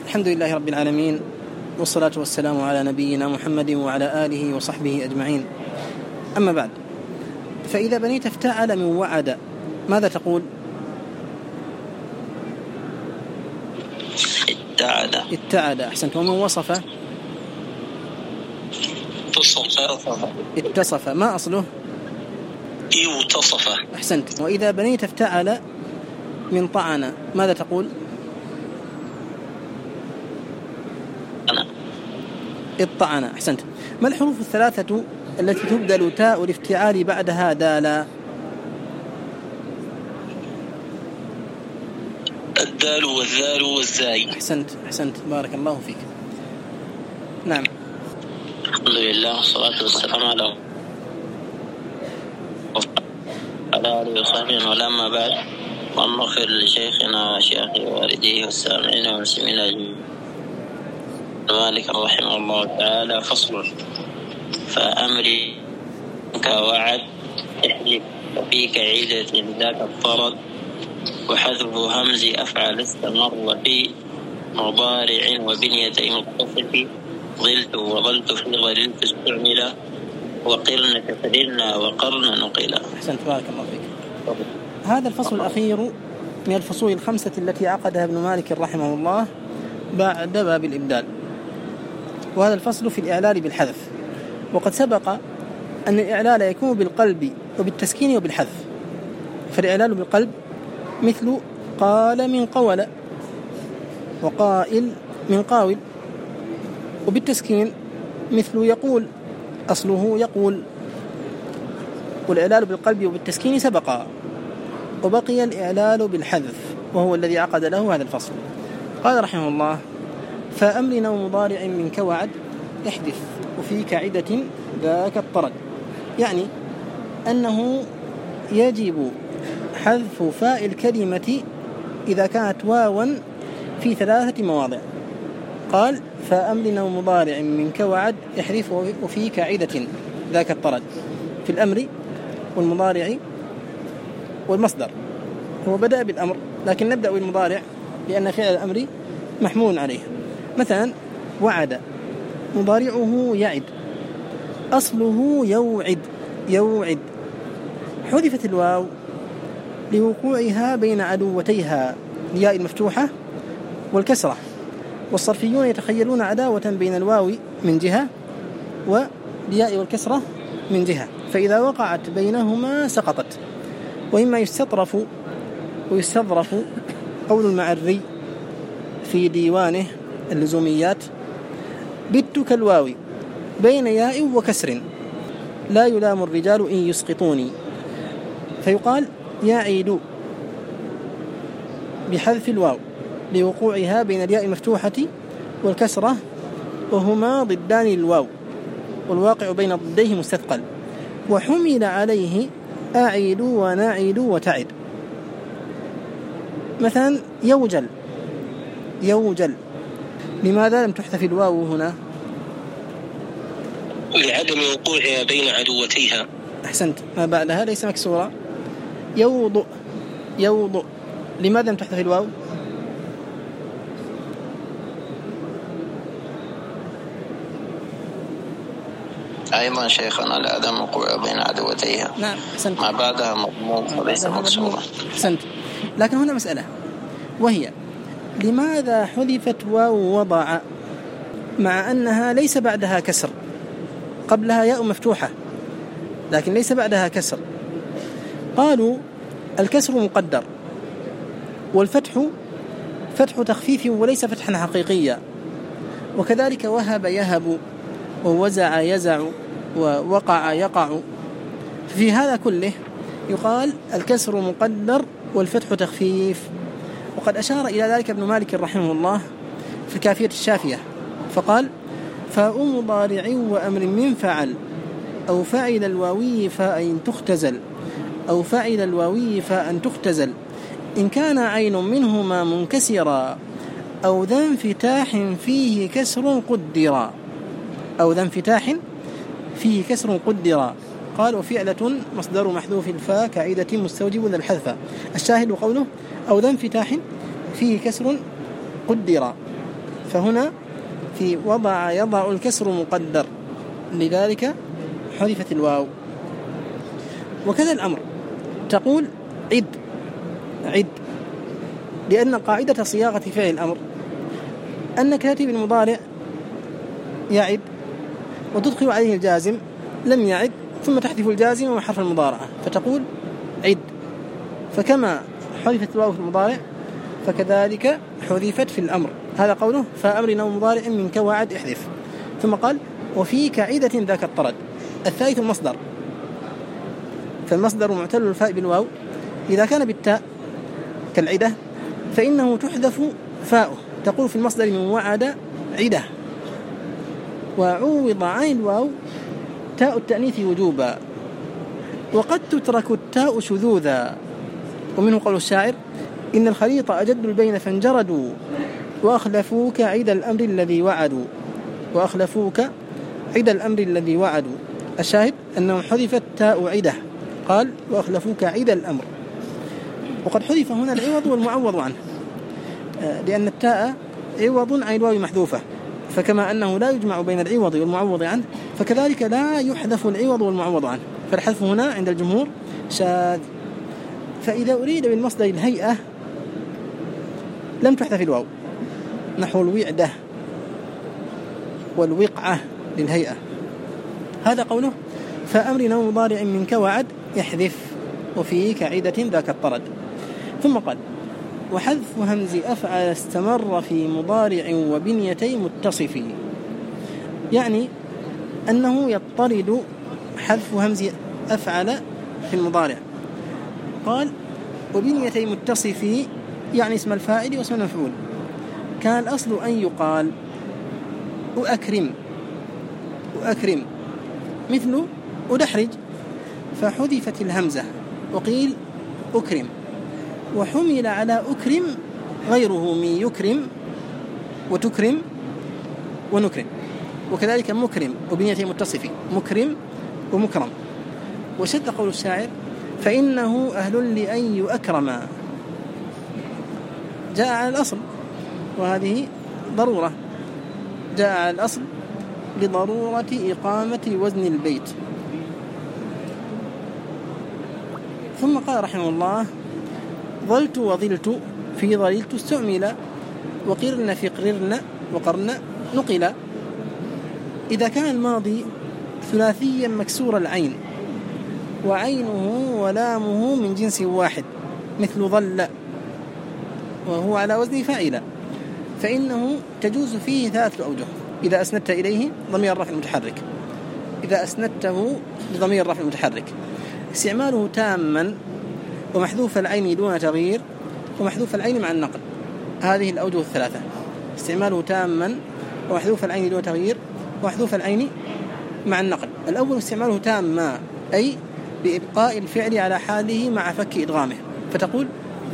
الحمد لله رب العالمين، والصلاة والسلام على نبينا محمد وعلى آله وصحبه أجمعين. أما بعد، فإذا بنيت افتعل من وعد ماذا تقول؟ اتعد. أحسنت. ومن وصف؟ اتصف. ما أصله؟ يوتصف. أحسنت. وإذا بنيت افتعل من طعن ماذا تقول؟ الطعن. أحسنت. ما الحروف الثلاثة التي تبدل تاء الافتعال بعدها دالا؟ الدال والذال والزاي. أحسنت بارك الله فيك. نعم. الحمد لله والصلاة والسلام على آله وصحبه، ولما بعد، اللهم اغفر لشيخنا وشيخي ووالديه والسامعين والمسلمين أجمعين. مالك رحمه الله تعالى. فصل. فأمري كوعد احلف وفيك عيدة ذاك الطرد، وحذف همز أفعل استمر في مضارع وبنيتي متصف، ظلت وظلت في ظللت استعملا، وقرن كفرنا وقرن نقلا. أحسنت بارك الله فيك. هذا الفصل الأخير من الفصول الخمسة التي عقدها ابن مالك رحمه الله بعد باب الإبدال، وهذا الفصل في الإعلال بالحذف. وقد سبق أن الإعلال يكون بالقلب وبالتسكين وبالحذف. فالإعلال بالقلب مثل قال من قول، وقائل من قاول. وبالتسكين مثل يقول، أصله يقول. والإعلال بالقلب وبالتسكين سبق، وبقي الإعلال بالحذف وهو الذي عقد له هذا الفصل. قال رحمه الله: فأمر أو مضارع من كوعد احدث وفي كعدة ذاك الطرد. يعني أنه يجب حذف فاء الكلمة إذا كانت واوا في 3 مواضع. قال: فأمر أو مضارع من كوعد احذف وفي كعدة ذاك الطرد، في الأمر والمضارع والمصدر. هو بدأ بالأمر، لكن نبدأ بالمضارع لأن فعل الأمر محمول عليه. مثلا وعد مضارعه يعد، أصله يوعد. حذفت الواو لوقوعها بين عدوتيها الياء المفتوحة والكسرة، والصرفيون يتخيلون عداوة بين الواو من جهة والياء والكسرة من جهة، فإذا وقعت بينهما سقطت. وإما يستطرف ويستظرف قول المعري في ديوانه اللزوميات: بت كالواو بين ياء وكسر، لا يلام الرجال إن يسقطوني. فيقال يعيد بحذف الواو لوقوعها بين الياء المفتوحة والكسرة، وهما ضدان للواو، والواقع بين ضديه مستثقل. وحمل عليه أعيد ونعيد وتعد. مثلا يوجل، لماذا لم تحذف الواو هنا؟ لعدم وقوعها بين عدوتيها. أحسنت. ما بعدها ليس مكسورا. يوضؤ، لماذا لم تحذف الواو؟ أيضا شيخنا لعدم وقوعها بين عدوتيها. نعم أحسنت. ما بعدها مضموم وليس مكسورا. أحسنت. لكن هنا مسألة، وهي لماذا حذفت واو وضع مع أنها ليس بعدها كسر؟ قبلها ياء مفتوحة لكن ليس بعدها كسر. قالوا الكسر مقدر، والفتح فتح تخفيف وليس فتحا حقيقيا، وكذلك وهب يهب، ووزع يزع، ووقع يقع. في هذا كله يقال الكسر مقدر والفتح تخفيف. وقد أشار إلى ذلك ابن مالك رحمه الله في الكافية الشافية فقال: فاء مضارع وأمر من فعل، أو فعل الواوي فاء تختزل، أو فعل الواوي فاء تختزل، إن كان عين منهما منكسرا، أو ذا انفتاح فيه كسر قدرا. أو ذا انفتاح فيه كسر قدرا. قال: وفعلة مصدر محذوف الفاء كعيدة مستوجب للحذف. الشاهد قوله: أو ذا انفتاح فيه كسر قدرا. فهنا في وضع يضع الكسر مقدر، لذلك حذفت الواو. وكذا الأمر، تقول عد، لأن قاعدة صياغة فعل الأمر أنك تأتي بالمضارع يعد وتدخل عليه الجازم لم يعد، ثم تحذف الجازم وحرف المضارعة فتقول عد. فكما حذفت الواو في المضارع فكذلك حذفت في الأمر. هذا قوله فأمر أو مضارع منك وعد احذف. ثم قال وفي كعدة ذاك الطرد. الثالث المصدر، فالمصدر معتل الفاء بالواو إذا كان بالتاء كالعدة فإنه تحذف فاؤه، تقول في المصدر من وعد عدة. وعوض عن الواو تاء التأنيث وجوبا، وقد تترك التاء شذوذا. ومنه قول الشاعر إن الخليط أجد البين فانجردوا وأخلفوك عيد الأمر الذي وعدوا، وأخلفوك عيد الأمر الذي وعدوا. الشاهد أنه حذفت تاء عدة، قال وأخلفوك عيد الأمر. وقد حذف هنا العوض والمعوض عنه، لأن التاء عوض عن الواو محذوفة، فكما أنه لا يجمع بين العوض والمعوض عنه فكذلك لا يحذف العوض والمعوض عنه، فالحذف هنا عند الجمهور شاذ. فإذا أريد بالمصدر الهيئة لم تحذف الواو، نحو الوعدة والوقعة للهيئة. هذا قوله فأمر أو مضارع منك وعد يحذف، وفيه كعدة ذاك الطرد. ثم قال وحذف همز أفعل استمر في مضارع وبنيتي متصف، يعني أنه يضطرد حذف همز أفعل في المضارع. قال وبنيتي متصف يعني اسم الفاعل واسم المفعول. كان الأصل أن يقال أكرم مثل أدحرج، فحذفت الهمزة وقيل أكرم، وحمل على أكرم غيره من يكرم وتكرم ونكرم. وكذلك مكرم وبنيته متصف، مكرم ومكرم. وشد قول الشاعر فإنه أهل لأن يؤكرم، جاء على الأصل وهذه ضرورة، جاء على الأصل لضرورة إقامة وزن البيت. ثم قال رحمه الله ظلت وظلت في ظللت استعمل، وقرن في قرن وقرن نقل. إذا كان الماضي ثلاثيا مكسور العين وعينه ولامه من جنس واحد مثل ظل وهو على وزن فاعل، فإنه تجوز فيه ثلاثة أوجه. إذا أسندت إليه ضمير الرفع المتحرك، إذا أسندته لضمير الرفع المتحرك، استعماله تاما ومحذوف العين دون تغيير ومحذوف العين مع النقل. هذه الأوجه الثلاثة: استعماله تاما ومحذوف العين دون تغيير ومحذوف العين مع النقل. الأول استعماله تاما أي بإبقاء الفعل على حاله مع فك إدغامه، فتقول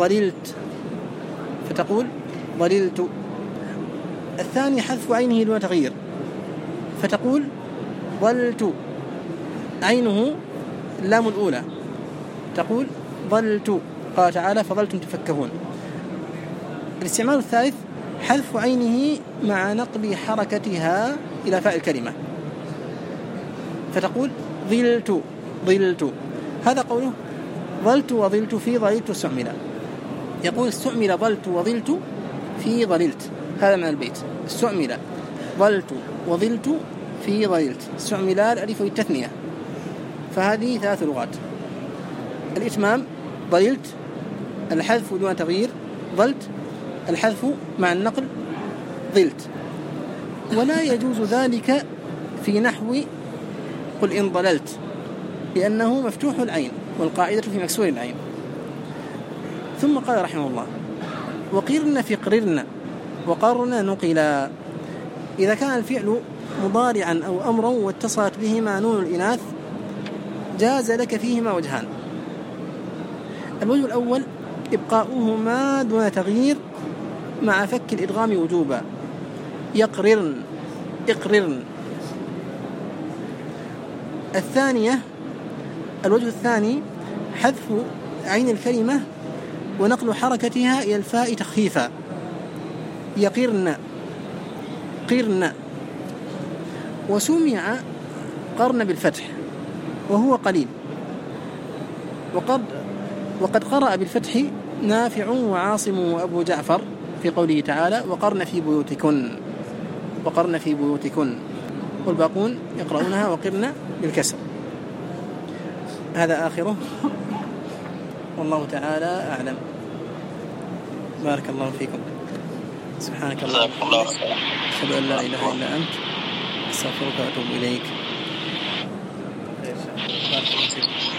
ظللت. الثاني حذف عينه دون تغيير، فتقول ظلت، عينه اللام الأولى، تقول ظلت. قال تعالى فظلتم تفكهون. الاستعمال الثالث حذف عينه مع نقل حركتها إلى فاء الكلمة، فتقول ظلت. هذا قوله ظلت وظلت في ظللت استعمل. يقول استعمل ظلت وظلت في ظللت، هذا من البيت. استعمل ظلت وظلت في ظللت، استعمل الألف والتثنية، فهذه ثلاث لغات. الإتمام ظللت، الحذف دون تغيير ظلت، الحذف مع النقل ظلت. ولا يجوز ذلك في نحو قل إن ضللت، لأنه مفتوح العين والقاعدة في مكسور العين. ثم قال رحمه الله وقرن في قرن وقرن نقلا. إذا كان الفعل مضارعا أو أمرا واتصلت بهما نون الإناث جاز لك فيهما وجهان. الوجه الأول إبقاؤهما دون تغيير مع فك الإدغام وجوبا، يقررن اقررن. الوجه الثاني حذف عين الكلمة ونقل حركتها إلى الفاء تخفيفا، يقرن قرن، وسمع قرن بالفتح وهو قليل. وقد قرأ بالفتح نافع وعاصم وأبو جعفر في قوله تعالى وقرن في بيوتكن، والباقون يقرؤونها وقرن بالكسر. هذا آخره، والله تعالى أعلم. بارك الله فيكم. سبحانك اللهم وبحمدك، أشهد أن لا إله إلا أنت، أستغفرك وأتوب إليك. بارك الله فيكم.